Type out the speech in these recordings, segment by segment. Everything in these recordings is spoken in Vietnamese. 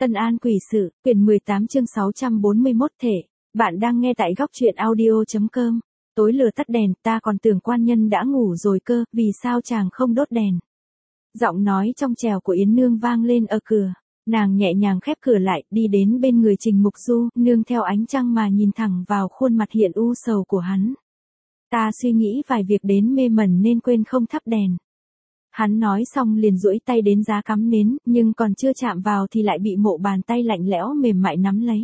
Tân An quỷ sự, quyển 18 chương 641 thể. Bạn đang nghe tại góc truyện audio.com. Tối lửa tắt đèn, ta còn tưởng quan nhân đã ngủ rồi cơ, vì sao chàng không đốt đèn? Giọng nói trong trẻo của Yến Nương vang lên ở cửa. Nàng nhẹ nhàng khép cửa lại, đi đến bên người Trình Mục Du, nương theo ánh trăng mà nhìn thẳng vào khuôn mặt hiện u sầu của hắn. Ta suy nghĩ vài việc đến mê mẩn nên quên không thắp đèn. Hắn nói xong liền duỗi tay đến giá cắm nến, nhưng còn chưa chạm vào thì lại bị một bàn tay lạnh lẽo mềm mại nắm lấy.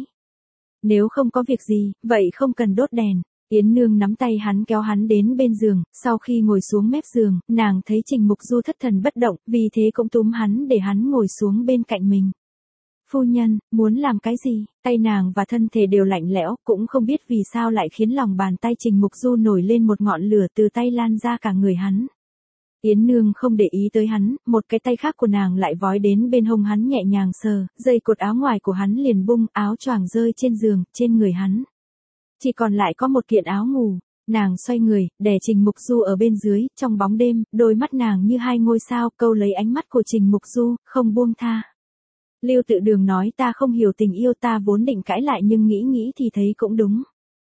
Nếu không có việc gì, vậy không cần đốt đèn. Yến Nương nắm tay hắn kéo hắn đến bên giường, sau khi ngồi xuống mép giường, nàng thấy Trình Mục Du thất thần bất động, vì thế cũng túm hắn để hắn ngồi xuống bên cạnh mình. Phu nhân, muốn làm cái gì? Tay nàng và thân thể đều lạnh lẽo, cũng không biết vì sao lại khiến lòng bàn tay Trình Mục Du nổi lên một ngọn lửa từ tay lan ra cả người hắn. Yến Nương không để ý tới hắn, một cái tay khác của nàng lại vói đến bên hông hắn nhẹ nhàng sờ, dây cột áo ngoài của hắn liền bung, áo choàng rơi trên giường, trên người hắn. Chỉ còn lại có một kiện áo ngủ. Nàng xoay người, đè Trình Mục Du ở bên dưới, trong bóng đêm, đôi mắt nàng như hai ngôi sao, câu lấy ánh mắt của Trình Mục Du, không buông tha. Lưu Tự Đường nói ta không hiểu tình yêu, ta vốn định cãi lại nhưng nghĩ nghĩ thì thấy cũng đúng.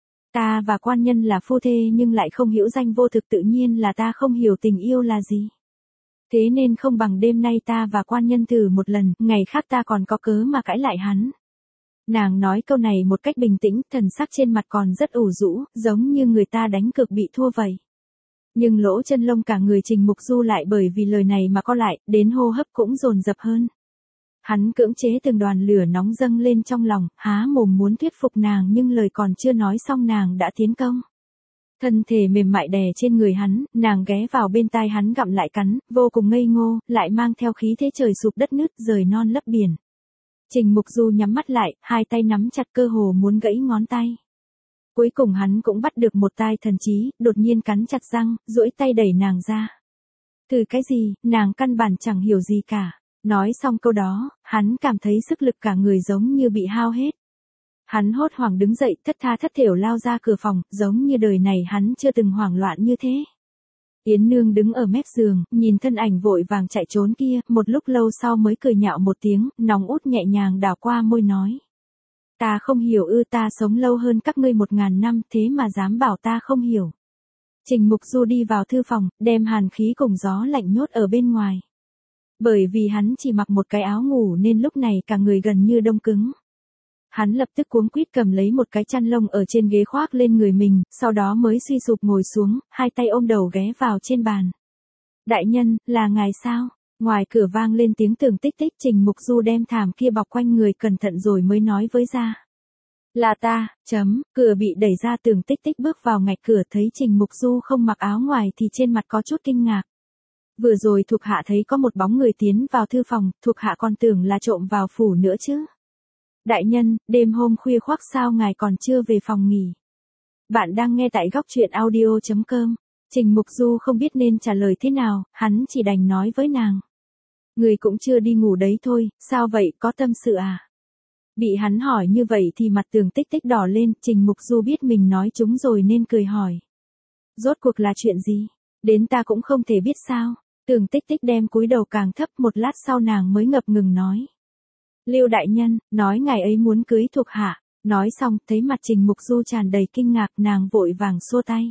Ta và quan nhân là phu thê nhưng lại không hiểu danh vô thực, tự nhiên là ta không hiểu tình yêu là gì. Thế nên không bằng đêm nay ta và quan nhân thử một lần, ngày khác ta còn có cớ mà cãi lại hắn. Nàng nói câu này một cách bình tĩnh, thần sắc trên mặt còn rất ủ rũ, giống như người ta đánh cược bị thua vậy. Nhưng lỗ chân lông cả người Trình Mục Du lại bởi vì lời này mà co lại, đến hô hấp cũng dồn dập hơn. Hắn cưỡng chế từng đoàn lửa nóng dâng lên trong lòng, há mồm muốn thuyết phục nàng nhưng lời còn chưa nói xong nàng đã tiến công. Thân thể mềm mại đè trên người hắn, nàng ghé vào bên tai hắn gặm lại cắn, vô cùng ngây ngô, lại mang theo khí thế trời sụp đất nứt, rời non lấp biển. Trình Mục Du nhắm mắt lại, hai tay nắm chặt cơ hồ muốn gãy ngón tay. Cuối cùng hắn cũng bắt được một tai thần trí, đột nhiên cắn chặt răng, duỗi tay đẩy nàng ra. Từ cái gì, nàng căn bản chẳng hiểu gì cả. Nói xong câu đó, hắn cảm thấy sức lực cả người giống như bị hao hết. Hắn hốt hoảng đứng dậy, thất tha thất thểu lao ra cửa phòng, giống như đời này hắn chưa từng hoảng loạn như thế. Yến Nương đứng ở mép giường, nhìn thân ảnh vội vàng chạy trốn kia, một lúc lâu sau mới cười nhạo một tiếng, nóng út nhẹ nhàng đảo qua môi nói. Ta không hiểu ư, ta sống lâu hơn các ngươi 1000 năm, thế mà dám bảo ta không hiểu. Trình Mục Du đi vào thư phòng, đem hàn khí cùng gió lạnh nhốt ở bên ngoài. Bởi vì hắn chỉ mặc một cái áo ngủ nên lúc này cả người gần như đông cứng. Hắn lập tức cuống quýt cầm lấy một cái chăn lông ở trên ghế khoác lên người mình, sau đó mới suy sụp ngồi xuống, hai tay ôm đầu ghé vào trên bàn. Đại nhân, là ngài sao? Ngoài cửa vang lên tiếng Tưởng Tích Tích. Trình Mục Du đem thảm kia bọc quanh người cẩn thận rồi mới nói với ra. Là ta, cửa bị đẩy ra. Tưởng Tích Tích bước vào ngạch cửa thấy Trình Mục Du không mặc áo ngoài thì trên mặt có chút kinh ngạc. Vừa rồi thuộc hạ thấy có một bóng người tiến vào thư phòng, thuộc hạ còn tưởng là trộm vào phủ nữa chứ. Đại nhân, đêm hôm khuya khoắt sao ngài còn chưa về phòng nghỉ? Bạn đang nghe tại góc truyện audio.com. Trình Mục Du không biết nên trả lời thế nào, hắn chỉ đành nói với nàng. Người cũng chưa đi ngủ đấy thôi, sao vậy, có tâm sự à? Bị hắn hỏi như vậy thì mặt Tưởng Tích Tích đỏ lên, Trình Mục Du biết mình nói trúng rồi nên cười hỏi. Rốt cuộc là chuyện gì? Đến ta cũng không thể biết sao? Tưởng Tích Tích đem cúi đầu càng thấp, một lát sau nàng mới ngập ngừng nói. Lưu đại nhân, nói ngài ấy muốn cưới thuộc hạ. Nói xong, thấy mặt Trình Mục Du tràn đầy kinh ngạc, nàng vội vàng xua tay.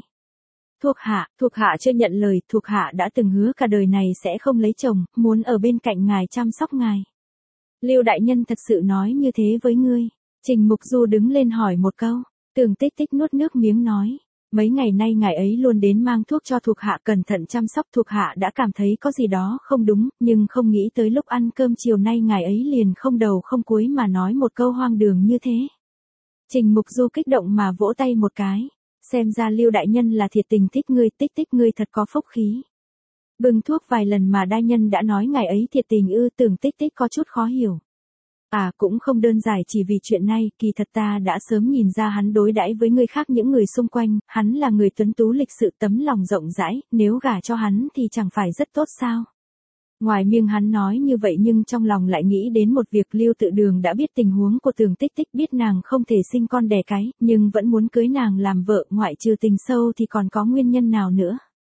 Thuộc hạ chưa nhận lời, thuộc hạ đã từng hứa cả đời này sẽ không lấy chồng, muốn ở bên cạnh ngài chăm sóc ngài. Lưu đại nhân thật sự nói như thế với ngươi? Trình Mục Du đứng lên hỏi một câu. Tưởng Tích Tích nuốt nước miếng nói. Mấy ngày nay ngài ấy luôn đến mang thuốc cho thuộc hạ cẩn thận chăm sóc, thuộc hạ đã cảm thấy có gì đó không đúng, nhưng không nghĩ tới lúc ăn cơm chiều nay ngài ấy liền không đầu không cuối mà nói một câu hoang đường như thế. Trình Mục Du kích động mà vỗ tay một cái. Xem ra Lưu đại nhân là thiệt tình thích ngươi, Tích Tích ngươi thật có phúc khí. Bưng thuốc vài lần mà đại nhân đã nói ngài ấy thiệt tình ư? Tưởng Tích Tích có chút khó hiểu. À, cũng không đơn giản chỉ vì chuyện này, kỳ thật ta đã sớm nhìn ra hắn đối đãi với người khác những người xung quanh, hắn là người tuấn tú lịch sự tấm lòng rộng rãi, nếu gả cho hắn thì chẳng phải rất tốt sao? Ngoài miệng hắn nói như vậy nhưng trong lòng lại nghĩ đến một việc. Lưu Tự Đường đã biết tình huống của Tưởng Tích Tích, biết nàng không thể sinh con đẻ cái, nhưng vẫn muốn cưới nàng làm vợ, ngoại trừ tình sâu thì còn có nguyên nhân nào nữa?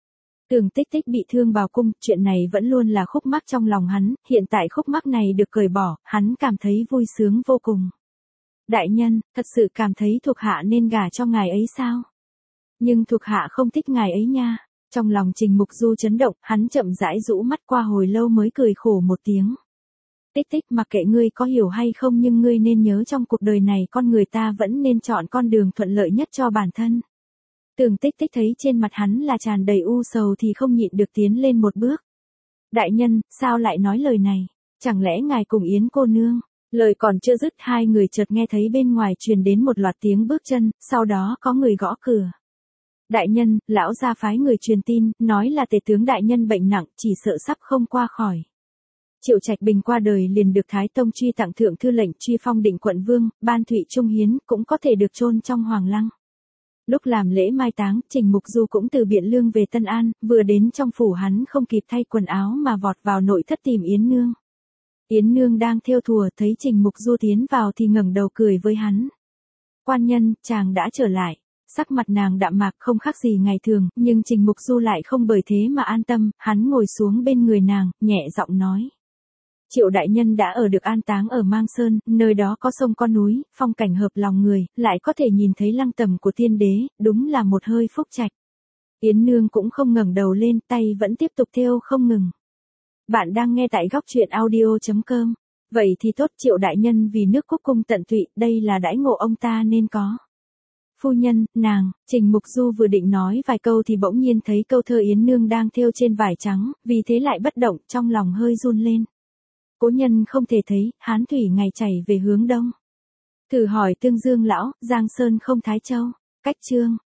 Tưởng Tích Tích bị thương vào cung, chuyện này vẫn luôn là khúc mắc trong lòng hắn, hiện tại khúc mắc này được cởi bỏ, hắn cảm thấy vui sướng vô cùng. Đại nhân, thật sự cảm thấy thuộc hạ nên gả cho ngài ấy sao? Nhưng thuộc hạ không thích ngài ấy nha. Trong lòng Trình Mục Du chấn động, hắn chậm rãi rũ mắt qua hồi lâu mới cười khổ một tiếng. Tích Tích, mặc kệ ngươi có hiểu hay không nhưng ngươi nên nhớ trong cuộc đời này con người ta vẫn nên chọn con đường thuận lợi nhất cho bản thân. Tưởng Tích Tích thấy trên mặt hắn là tràn đầy u sầu thì không nhịn được tiến lên một bước. Đại nhân, sao lại nói lời này? Chẳng lẽ ngài cùng Yến cô nương? Lời còn chưa dứt hai người chợt nghe thấy bên ngoài truyền đến một loạt tiếng bước chân, sau đó có người gõ cửa. Đại nhân, lão gia phái người truyền tin, nói là tể tướng đại nhân bệnh nặng, chỉ sợ sắp không qua khỏi. Triệu Trạch Bình qua đời liền được Thái Tông truy tặng thượng thư lệnh truy phong định quận vương, ban thụy trung hiến, cũng có thể được chôn trong hoàng lăng. Lúc làm lễ mai táng, Trình Mục Du cũng từ Biện Lương về Tân An, vừa đến trong phủ hắn không kịp thay quần áo mà vọt vào nội thất tìm Yến Nương. Yến Nương đang thêu thùa thấy Trình Mục Du tiến vào thì ngẩng đầu cười với hắn. Quan nhân, chàng đã trở lại. Sắc mặt nàng đạm mạc không khác gì ngày thường, nhưng Trình Mục Du lại không bởi thế mà an tâm, hắn ngồi xuống bên người nàng, nhẹ giọng nói. Triệu đại nhân đã ở được an táng ở Mang Sơn, nơi đó có sông có núi, phong cảnh hợp lòng người, lại có thể nhìn thấy lăng tẩm của tiên đế, đúng là một hơi phúc trạch. Yến Nương cũng không ngẩng đầu lên, tay vẫn tiếp tục thêu không ngừng. Bạn đang nghe tại góc truyện audio.com. Vậy thì tốt, Triệu đại nhân vì nước quốc cung tận tụy, đây là đãi ngộ ông ta nên có. Phu nhân, nàng, Trình Mục Du vừa định nói vài câu thì bỗng nhiên thấy câu thơ Yến Nương đang thêu trên vải trắng, vì thế lại bất động, trong lòng hơi run lên. Cố nhân không thể thấy, hán thủy ngày chảy về hướng đông. Thử hỏi Tương Dương lão, Giang Sơn không Thái Châu. Cách chương.